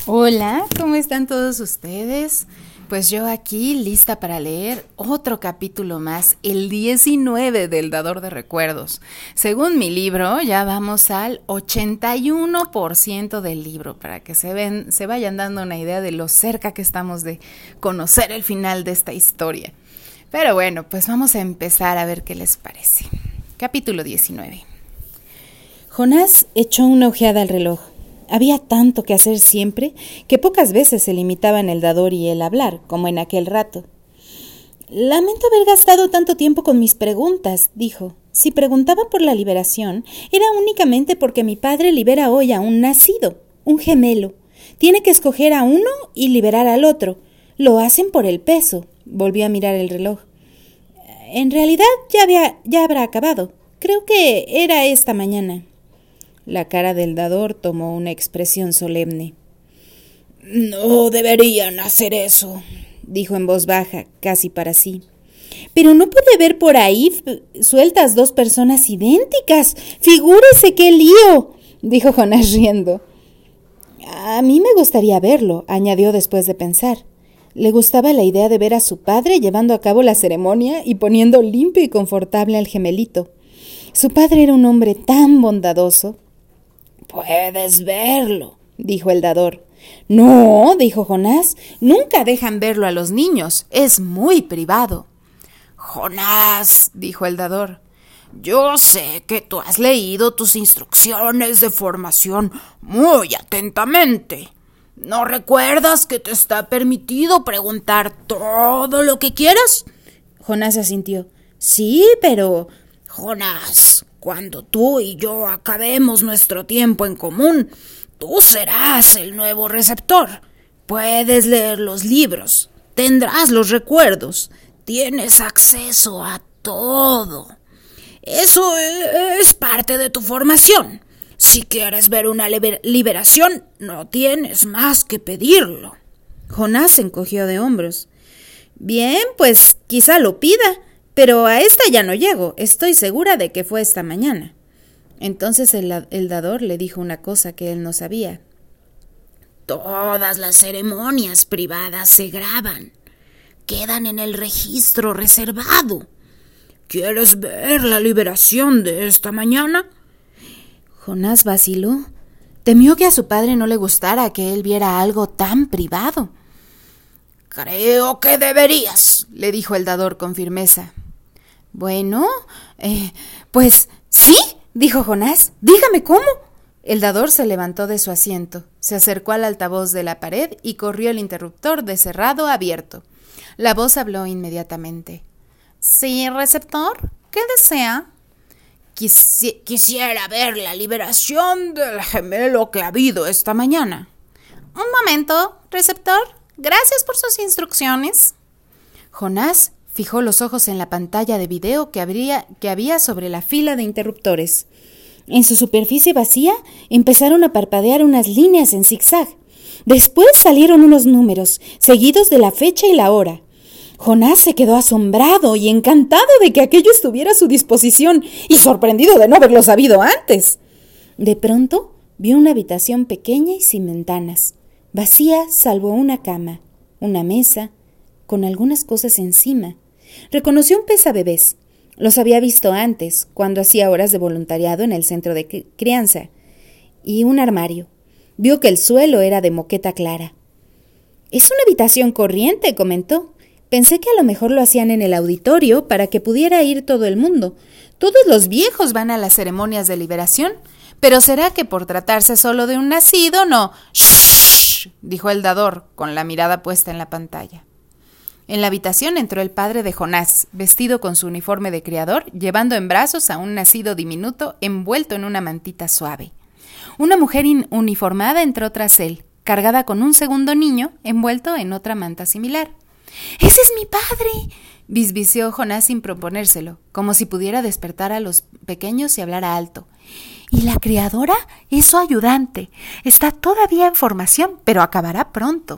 Hola, ¿cómo están todos ustedes? Pues yo aquí lista para leer otro capítulo más, el 19 del Dador de Recuerdos. Según mi libro, ya vamos al 81% del libro, para que se vayan dando una idea de lo cerca que estamos de conocer el final de esta historia. Pero bueno, pues vamos a empezar a ver qué les parece. Capítulo 19. Jonás echó una ojeada al reloj. Había tanto que hacer siempre que pocas veces se limitaban el dador y el hablar, como en aquel rato. «Lamento haber gastado tanto tiempo con mis preguntas», dijo. «Si preguntaba por la liberación, era únicamente porque mi padre libera hoy a un nacido, un gemelo. Tiene que escoger a uno y liberar al otro. Lo hacen por el peso», volvió a mirar el reloj. «En realidad ya habrá acabado. Creo que era esta mañana». La cara del dador tomó una expresión solemne. «No deberían hacer eso», dijo en voz baja, casi para sí. «Pero no puede ver por ahí sueltas dos personas idénticas. Figúrese qué lío», dijo Jonás riendo. «A mí me gustaría verlo», añadió después de pensar. Le gustaba la idea de ver a su padre llevando a cabo la ceremonia y poniendo limpio y confortable al gemelito. Su padre era un hombre tan bondadoso. «Puedes verlo», dijo el dador. «No», dijo Jonás, «nunca dejan verlo a los niños. Es muy privado». «Jonás», dijo el dador, «yo sé que tú has leído tus instrucciones de formación muy atentamente. ¿No recuerdas que te está permitido preguntar todo lo que quieras?» Jonás asintió. «Sí, pero...» «Jonás, cuando tú y yo acabemos nuestro tiempo en común, tú serás el nuevo receptor. Puedes leer los libros, tendrás los recuerdos, tienes acceso a todo. Eso es parte de tu formación. Si quieres ver una liberación, no tienes más que pedirlo». Jonás se encogió de hombros. «Bien, pues quizá lo pida. Pero a esta ya no llego. Estoy segura de que fue esta mañana». Entonces el dador le dijo una cosa que él no sabía. «Todas las ceremonias privadas se graban. Quedan en el registro reservado. ¿Quieres ver la liberación de esta mañana?» Jonás vaciló. Temió que a su padre no le gustara que él viera algo tan privado. «Creo que deberías», le dijo el dador con firmeza. «Bueno, pues sí», dijo Jonás. «Dígame cómo». El dador se levantó de su asiento, se acercó al altavoz de la pared y corrió el interruptor de cerrado a abierto. La voz habló inmediatamente. «Sí, receptor, ¿qué desea?» Quisiera ver la liberación del gemelo que ha habido esta mañana». «Un momento, receptor. Gracias por sus instrucciones». Jonás fijó los ojos en la pantalla de video que había sobre la fila de interruptores. En su superficie vacía empezaron a parpadear unas líneas en zigzag. Después salieron unos números, seguidos de la fecha y la hora. Jonás se quedó asombrado y encantado de que aquello estuviera a su disposición y sorprendido de no haberlo sabido antes. De pronto vio una habitación pequeña y sin ventanas, vacía salvo una cama, una mesa, con algunas cosas encima. Reconoció un pesabebés. Los había visto antes, cuando hacía horas de voluntariado en el centro de crianza. Y un armario. Vio que el suelo era de moqueta clara. «Es una habitación corriente», comentó. «Pensé que a lo mejor lo hacían en el auditorio para que pudiera ir todo el mundo. Todos los viejos van a las ceremonias de liberación. Pero será que por tratarse solo de un nacido no...» «Shh», dijo el dador, con la mirada puesta en la pantalla. En la habitación entró el padre de Jonás, vestido con su uniforme de criador, llevando en brazos a un nacido diminuto envuelto en una mantita suave. Una mujer uniformada entró tras él, cargada con un segundo niño envuelto en otra manta similar. «¡Ese es mi padre!», bisbició Jonás sin proponérselo, como si pudiera despertar a los pequeños y hablara alto. «Y la criadora es su ayudante. Está todavía en formación, pero acabará pronto».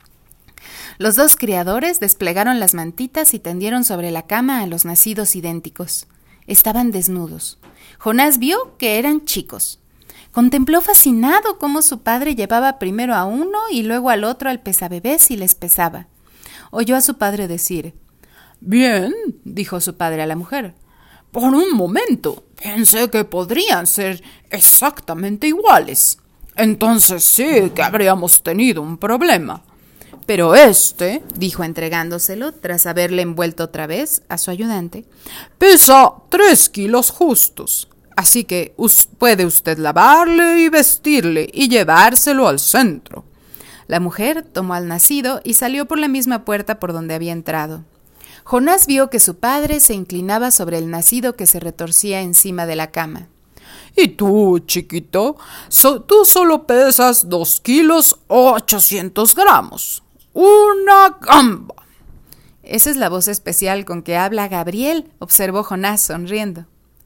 Los dos criadores desplegaron las mantitas y tendieron sobre la cama a los nacidos idénticos. Estaban desnudos. Jonás vio que eran chicos. Contempló fascinado cómo su padre llevaba primero a uno y luego al otro al pesabebés y les pesaba. Oyó a su padre decir: «Bien», dijo su padre a la mujer, «por un momento pensé que podrían ser exactamente iguales. Entonces sí que habríamos tenido un problema. Pero dijo entregándoselo, tras haberle envuelto otra vez a su ayudante, «pesa 3 kilos justos. Así que puede usted lavarle y vestirle y llevárselo al centro». La mujer tomó al nacido y salió por la misma puerta por donde había entrado. Jonás vio que su padre se inclinaba sobre el nacido que se retorcía encima de la cama. «Y tú, chiquito, tú solo pesas 2 kilos 800 gramos. ¡Una gamba!». «Esa es la voz especial con que habla Gabriel», observó Jonás sonriendo.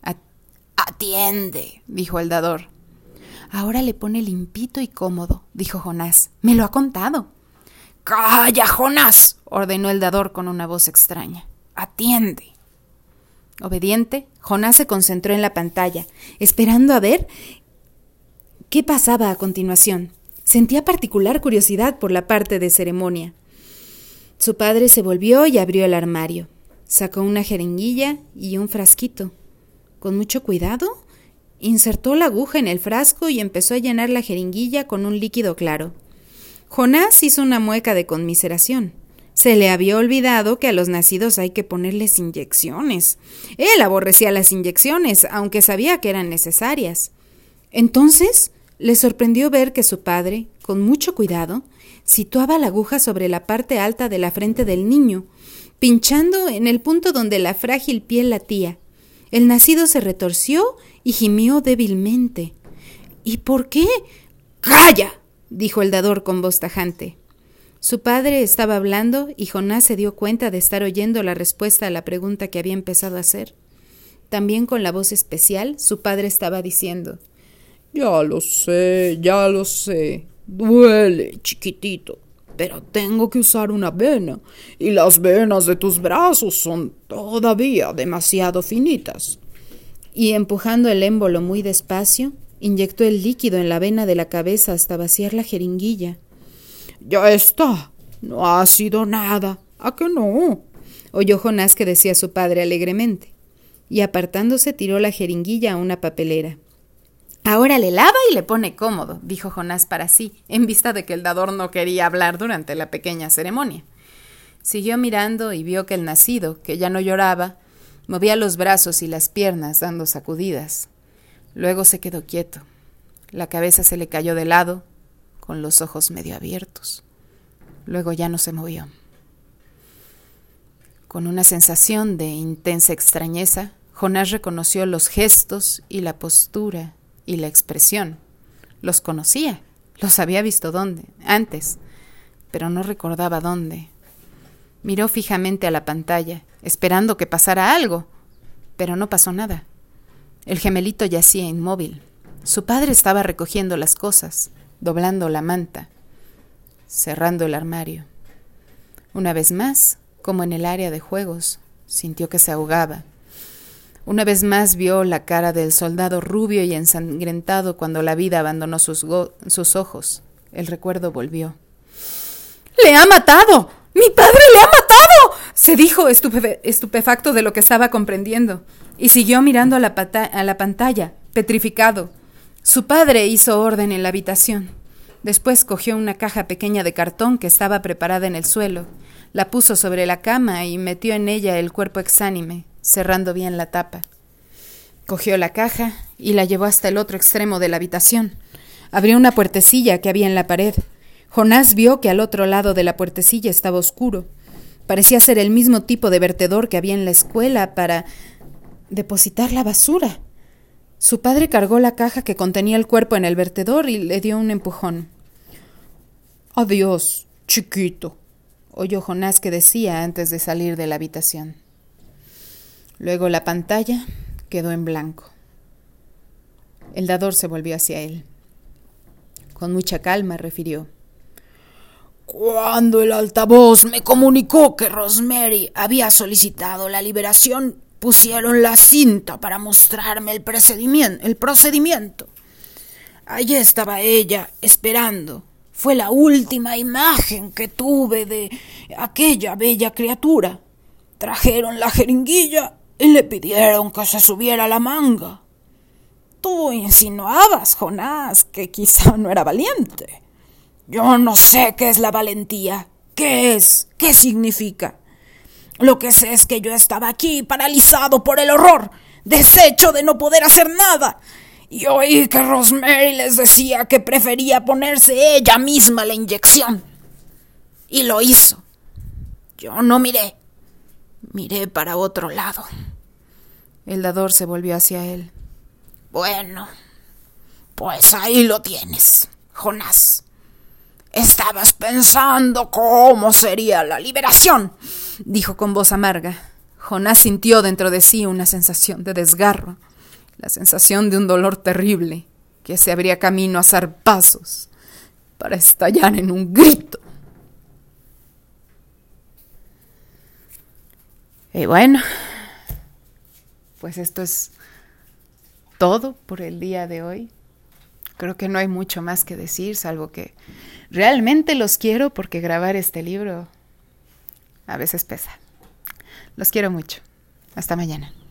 «Atiende», dijo el dador. «Ahora le pone limpito y cómodo», dijo Jonás. «Me lo ha contado». «¡Calla, Jonás!», ordenó el dador con una voz extraña. «Atiende». Obediente, Jonás se concentró en la pantalla, esperando a ver qué pasaba a continuación. Sentía particular curiosidad por la parte de ceremonia. Su padre se volvió y abrió el armario. Sacó una jeringuilla y un frasquito. Con mucho cuidado, insertó la aguja en el frasco y empezó a llenar la jeringuilla con un líquido claro. Jonás hizo una mueca de conmiseración. Se le había olvidado que a los nacidos hay que ponerles inyecciones. Él aborrecía las inyecciones, aunque sabía que eran necesarias. Entonces le sorprendió ver que su padre, con mucho cuidado, situaba la aguja sobre la parte alta de la frente del niño, pinchando en el punto donde la frágil piel latía. El nacido se retorció y gimió débilmente. «¿Y por qué?». «¡Calla!», dijo el dador con voz tajante. Su padre estaba hablando y Jonás se dio cuenta de estar oyendo la respuesta a la pregunta que había empezado a hacer. También con la voz especial, su padre estaba diciendo: «Ya lo sé. Duele, chiquitito. Pero tengo que usar una vena, y las venas de tus brazos son todavía demasiado finitas». Y empujando el émbolo muy despacio, inyectó el líquido en la vena de la cabeza hasta vaciar la jeringuilla. «Ya está. No ha sido nada. ¿A que no?», oyó Jonás que decía su padre alegremente. Y apartándose tiró la jeringuilla a una papelera. «Ahora le lava y le pone cómodo», dijo Jonás para sí, en vista de que el dador no quería hablar durante la pequeña ceremonia. Siguió mirando y vio que el nacido, que ya no lloraba, movía los brazos y las piernas dando sacudidas. Luego se quedó quieto. La cabeza se le cayó de lado, con los ojos medio abiertos. Luego ya no se movió. Con una sensación de intensa extrañeza, Jonás reconoció los gestos y la postura y la expresión. Los conocía, los había visto antes, pero no recordaba dónde. Miró fijamente a la pantalla, esperando que pasara algo, pero no pasó nada. El gemelito yacía inmóvil. Su padre estaba recogiendo las cosas, doblando la manta, cerrando el armario. Una vez más, como en el área de juegos, sintió que se ahogaba. Una vez más vio la cara del soldado rubio y ensangrentado cuando la vida abandonó sus ojos. El recuerdo volvió. «¡Le ha matado! ¡Mi padre le ha matado!», se dijo estupefacto de lo que estaba comprendiendo, y siguió mirando a la pantalla, petrificado. Su padre hizo orden en la habitación. Después cogió una caja pequeña de cartón que estaba preparada en el suelo, la puso sobre la cama y metió en ella el cuerpo exánime, cerrando bien la tapa. Cogió la caja y la llevó hasta el otro extremo de la habitación. Abrió una puertecilla que había en la pared. Jonás vio que al otro lado de la puertecilla estaba oscuro. Parecía ser el mismo tipo de vertedor que había en la escuela para depositar la basura. Su padre cargó la caja que contenía el cuerpo en el vertedor y le dio un empujón. «Adiós, chiquito», oyó Jonás que decía antes de salir de la habitación. Luego la pantalla quedó en blanco. El dador se volvió hacia él. Con mucha calma refirió: «Cuando el altavoz me comunicó que Rosemary había solicitado la liberación, pusieron la cinta para mostrarme el procedimiento. Allí estaba ella, esperando. Fue la última imagen que tuve de aquella bella criatura. Trajeron la jeringuilla y le pidieron que se subiera a la manga. Tú insinuabas, Jonás, que quizá no era valiente. Yo no sé qué es la valentía. ¿Qué es? ¿Qué significa? Lo que sé es que yo estaba aquí paralizado por el horror, deshecho de no poder hacer nada. Y oí que Rosemary les decía que prefería ponerse ella misma la inyección. Y lo hizo. Yo no miré. Miré para otro lado. El dador se volvió hacia él. Bueno, pues ahí lo tienes, Jonás. Estabas pensando cómo sería la liberación, dijo con voz amarga. Jonás sintió dentro de sí una sensación de desgarro, la sensación de un dolor terrible que se abría camino a zarpazos para estallar en un grito. Y bueno, pues esto es todo por el día de hoy. Creo que no hay mucho más que decir, salvo que realmente los quiero porque grabar este libro a veces pesa. Los quiero mucho. Hasta mañana.